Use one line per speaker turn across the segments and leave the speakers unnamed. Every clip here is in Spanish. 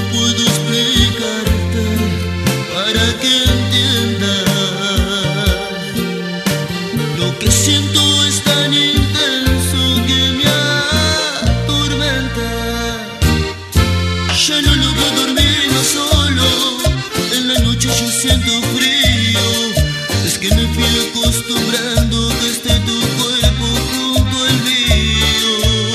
puedo explicarte para que entiendas. Lo que siento es tan intenso que me atormenta. Ya no logro dormir más solo. En la noche yo siento frío. Es que me fui acostumbrando que esté tu cuerpo junto al mío.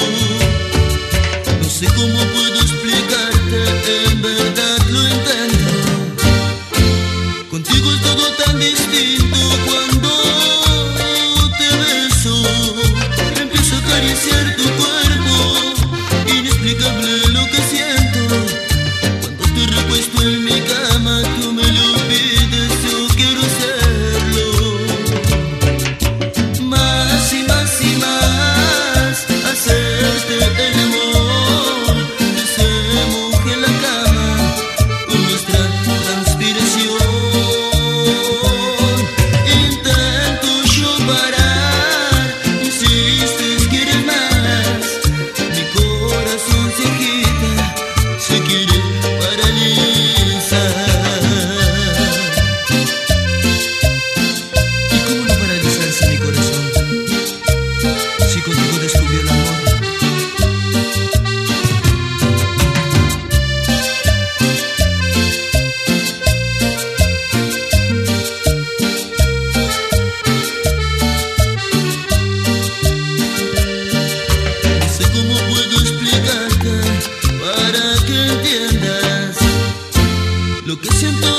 No sé cómo puedo explicarte, en verdad lo intento. Contigo es todo tan distinto. Cuando te beso, empiezo a acariciar tu cuerpo. Inexplicable lo que siento. Cuando estoy repuesto en mi cama, tú me lo pides, yo quiero hacerlo. Más y más y más, hacerte el amor. Que se moje la cama con nuestra transpiración. Intento yo parar, insistes, quieres más. Mi corazón se agita, se quiere paralizar. ¿Y cómo no paralizarse mi corazón si contigo descubrió el amor? No sé cómo puedo explicarte para que entiendas lo que siento.